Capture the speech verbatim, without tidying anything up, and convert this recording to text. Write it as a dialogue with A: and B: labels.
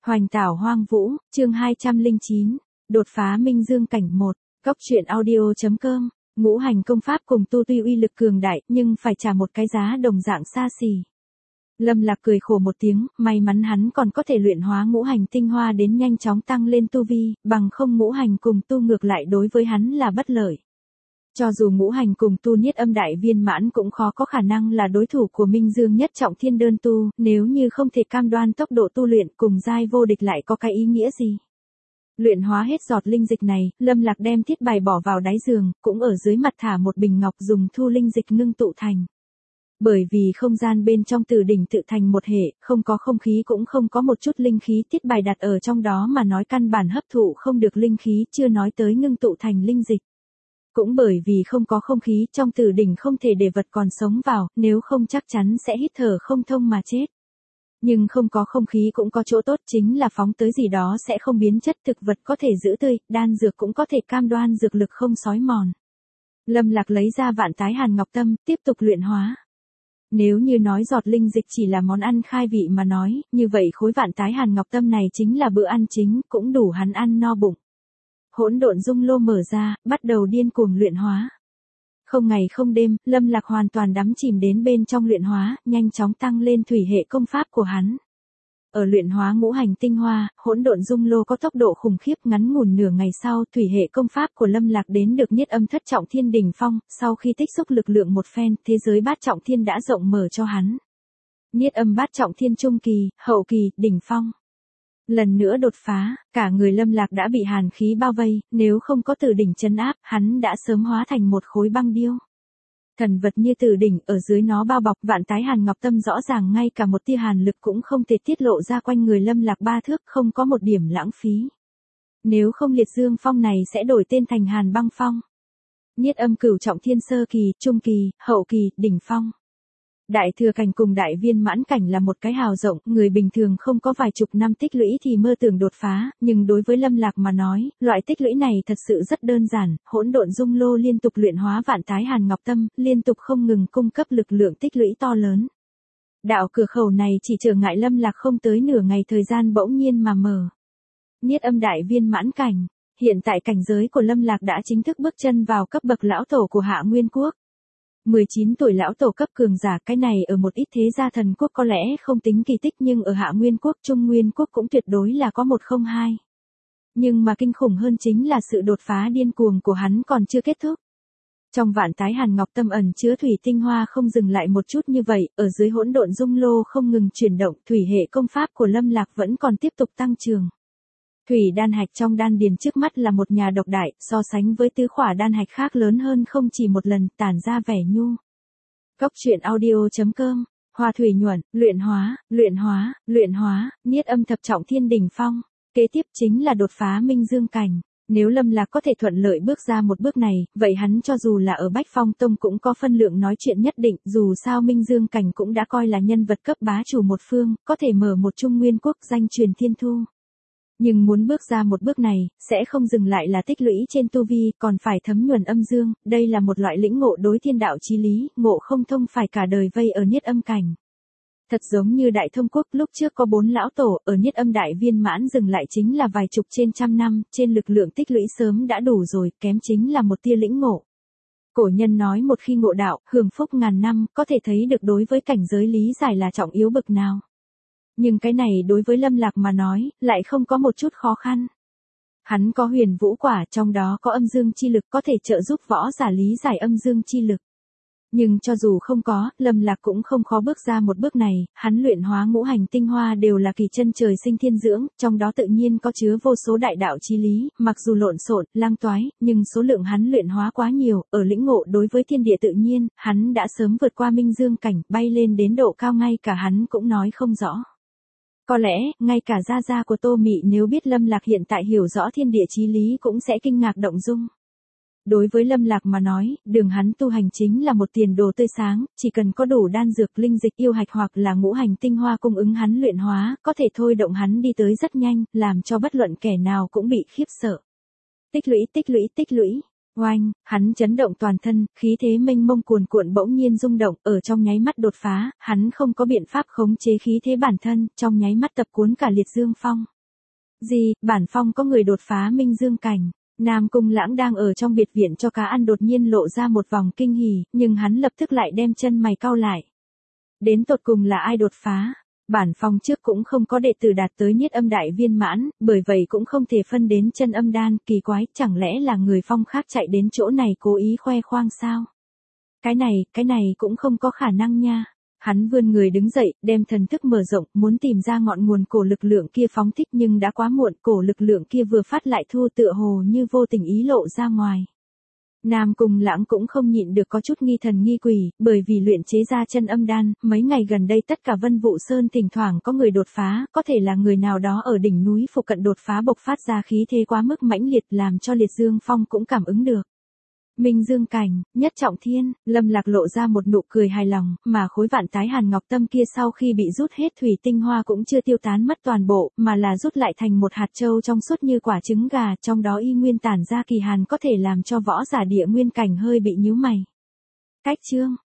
A: Hoành tảo hoang vũ, chương hai trăm lẻ chín, đột phá minh dương cảnh một, góc truyện audio.com, ngũ hành công pháp cùng tu tuy uy lực cường đại nhưng phải trả một cái giá đồng dạng xa xỉ. Lâm Lạc cười khổ một tiếng, may mắn hắn còn có thể luyện hóa ngũ hành tinh hoa đến nhanh chóng tăng lên tu vi, bằng không ngũ hành cùng tu ngược lại đối với hắn là bất lợi. Cho dù ngũ hành cùng tu niết âm đại viên mãn cũng khó có khả năng là đối thủ của Minh Dương nhất trọng thiên đơn tu, nếu như không thể cam đoan tốc độ tu luyện cùng giai vô địch lại có cái ý nghĩa gì. Luyện hóa hết giọt linh dịch này, Lâm Lạc đem thiết bài bỏ vào đáy giường, cũng ở dưới mặt thả một bình ngọc dùng thu linh dịch ngưng tụ thành. Bởi vì không gian bên trong từ đỉnh tự thành một hệ, không có không khí cũng không có một chút linh khí, thiết bài đặt ở trong đó mà nói căn bản hấp thụ không được linh khí, chưa nói tới ngưng tụ thành linh dịch. Cũng bởi vì không có không khí, trong tử đỉnh không thể để vật còn sống vào, nếu không chắc chắn sẽ hít thở không thông mà chết. Nhưng không có không khí cũng có chỗ tốt, chính là phóng tới gì đó sẽ không biến chất, thực vật có thể giữ tươi, đan dược cũng có thể cam đoan dược lực không xói mòn. Lâm Lạc lấy ra vạn tái hàn ngọc tâm, tiếp tục luyện hóa. Nếu như nói giọt linh dịch chỉ là món ăn khai vị mà nói, như vậy khối vạn tái hàn ngọc tâm này chính là bữa ăn chính, cũng đủ hắn ăn no bụng. Hỗn độn dung lô mở ra, bắt đầu điên cuồng luyện hóa. Không ngày không đêm, Lâm Lạc hoàn toàn đắm chìm đến bên trong luyện hóa, nhanh chóng tăng lên thủy hệ công pháp của hắn. Ở luyện hóa ngũ hành tinh hoa, hỗn độn dung lô có tốc độ khủng khiếp, ngắn ngủn nửa ngày sau, thủy hệ công pháp của Lâm Lạc đến được niết âm thất trọng thiên đỉnh phong, sau khi tích xúc lực lượng một phen, thế giới bát trọng thiên đã rộng mở cho hắn. Niết âm bát trọng thiên trung kỳ, hậu kỳ, đỉnh phong. Lần nữa đột phá, cả người Lâm Lạc đã bị hàn khí bao vây, nếu không có tử đỉnh trấn áp, hắn đã sớm hóa thành một khối băng điêu. Thần vật như tử đỉnh, ở dưới nó bao bọc vạn tái hàn ngọc tâm rõ ràng ngay cả một tia hàn lực cũng không thể tiết lộ ra quanh người Lâm Lạc ba thước, không có một điểm lãng phí. Nếu không liệt dương phong này sẽ đổi tên thành hàn băng phong. Niết âm cửu trọng thiên sơ kỳ, trung kỳ, hậu kỳ, đỉnh phong. Đại thừa cảnh cùng đại viên mãn cảnh là một cái hào rộng, người bình thường không có vài chục năm tích lũy thì mơ tưởng đột phá, nhưng đối với Lâm Lạc mà nói, loại tích lũy này thật sự rất đơn giản, hỗn độn dung lô liên tục luyện hóa vạn tái hàn ngọc tâm, liên tục không ngừng cung cấp lực lượng tích lũy to lớn. Đạo cửa khẩu này chỉ trở ngại Lâm Lạc không tới nửa ngày thời gian bỗng nhiên mà mở. Niết âm đại viên mãn cảnh, hiện tại cảnh giới của Lâm Lạc đã chính thức bước chân vào cấp bậc lão tổ của Hạ Nguyên Quốc. mười chín tuổi lão tổ cấp cường giả, cái này ở một ít thế gia thần quốc có lẽ không tính kỳ tích nhưng ở Hạ Nguyên Quốc, Trung Nguyên Quốc cũng tuyệt đối là có một không hai. Nhưng mà kinh khủng hơn chính là sự đột phá điên cuồng của hắn còn chưa kết thúc. Trong vạn tái hàn ngọc tâm ẩn chứa thủy tinh hoa không dừng lại một chút như vậy, ở dưới hỗn độn dung lô không ngừng chuyển động, thủy hệ công pháp của Lâm Lạc vẫn còn tiếp tục tăng trưởng. Thủy đan hạch trong đan điền trước mắt là một nhà độc đại, so sánh với tứ khỏa đan hạch khác lớn hơn không chỉ một lần, tản ra vẻ nhu. Góc truyện audio.com, hoa thủy nhuận, luyện hóa, luyện hóa, luyện hóa, niết âm thập trọng thiên đỉnh phong. Kế tiếp chính là đột phá minh dương cảnh. Nếu Lâm Lạc có thể thuận lợi bước ra một bước này, vậy hắn cho dù là ở Bách Phong Tông cũng có phân lượng nói chuyện nhất định, dù sao minh dương cảnh cũng đã coi là nhân vật cấp bá chủ một phương, có thể mở một Trung Nguyên Quốc danh truyền thiên thu. Nhưng muốn bước ra một bước này, sẽ không dừng lại là tích lũy trên tu vi, còn phải thấm nhuần âm dương, đây là một loại lĩnh ngộ đối thiên đạo chí lý, ngộ không thông phải cả đời vây ở niết âm cảnh. Thật giống như Đại Thông Quốc lúc trước có bốn lão tổ, ở niết âm đại viên mãn dừng lại chính là vài chục trên trăm năm, trên lực lượng tích lũy sớm đã đủ rồi, kém chính là một tia lĩnh ngộ. Cổ nhân nói một khi ngộ đạo, hưởng phúc ngàn năm, có thể thấy được đối với cảnh giới lý giải là trọng yếu bậc nào. Nhưng cái này đối với Lâm Lạc mà nói, lại không có một chút khó khăn. Hắn có huyền vũ quả, trong đó có âm dương chi lực có thể trợ giúp võ giả lý giải âm dương chi lực. Nhưng cho dù không có, Lâm Lạc cũng không khó bước ra một bước này, hắn luyện hóa ngũ hành tinh hoa đều là kỳ chân trời sinh thiên dưỡng, trong đó tự nhiên có chứa vô số đại đạo chí lý, mặc dù lộn xộn, lang toái, nhưng số lượng hắn luyện hóa quá nhiều, ở lĩnh ngộ đối với thiên địa tự nhiên, hắn đã sớm vượt qua minh dương cảnh, bay lên đến độ cao ngay cả hắn cũng nói không rõ. Có lẽ, ngay cả gia gia của Tô Mị nếu biết Lâm Lạc hiện tại hiểu rõ thiên địa chí lý cũng sẽ kinh ngạc động dung. Đối với Lâm Lạc mà nói, đường hắn tu hành chính là một tiền đồ tươi sáng, chỉ cần có đủ đan dược linh dịch yêu hạch hoặc là ngũ hành tinh hoa cung ứng hắn luyện hóa, có thể thôi động hắn đi tới rất nhanh, làm cho bất luận kẻ nào cũng bị khiếp sợ. Tích lũy tích lũy tích lũy. Oanh, hắn chấn động toàn thân, khí thế mênh mông cuồn cuộn bỗng nhiên rung động, ở trong nháy mắt đột phá, hắn không có biện pháp khống chế khí thế bản thân, trong nháy mắt tập cuốn cả liệt dương phong. Gì, bản phong có người đột phá minh dương cảnh. Nam Cung Lãng đang ở trong biệt viện cho cá ăn đột nhiên lộ ra một vòng kinh hỉ, nhưng hắn lập tức lại đem chân mày cau lại. Đến tột cùng là ai đột phá? Bản phong trước cũng không có đệ tử đạt tới niết âm đại viên mãn, bởi vậy cũng không thể phân đến chân âm đan, kỳ quái, chẳng lẽ là người phong khác chạy đến chỗ này cố ý khoe khoang sao? Cái này, cái này cũng không có khả năng nha. Hắn vươn người đứng dậy, đem thần thức mở rộng, muốn tìm ra ngọn nguồn cổ lực lượng kia phóng thích nhưng đã quá muộn, cổ lực lượng kia vừa phát lại thu tựa hồ như vô tình ý lộ ra ngoài. Nam Cung Lãng cũng không nhịn được có chút nghi thần nghi quỷ, bởi vì luyện chế ra chân âm đan, mấy ngày gần đây tất cả Vân Vũ Sơn thỉnh thoảng có người đột phá, có thể là người nào đó ở đỉnh núi phụ cận đột phá bộc phát ra khí thế quá mức mãnh liệt làm cho Liệt Dương Phong cũng cảm ứng được. Minh Dương cảnh, nhất trọng thiên, Lâm Lạc lộ ra một nụ cười hài lòng, mà khối vạn tái hàn ngọc tâm kia sau khi bị rút hết thủy tinh hoa cũng chưa tiêu tán mất toàn bộ, mà là rút lại thành một hạt châu trong suốt như quả trứng gà, trong đó y nguyên tản ra kỳ hàn có thể làm cho võ giả địa nguyên cảnh hơi bị nhíu mày. Cách chương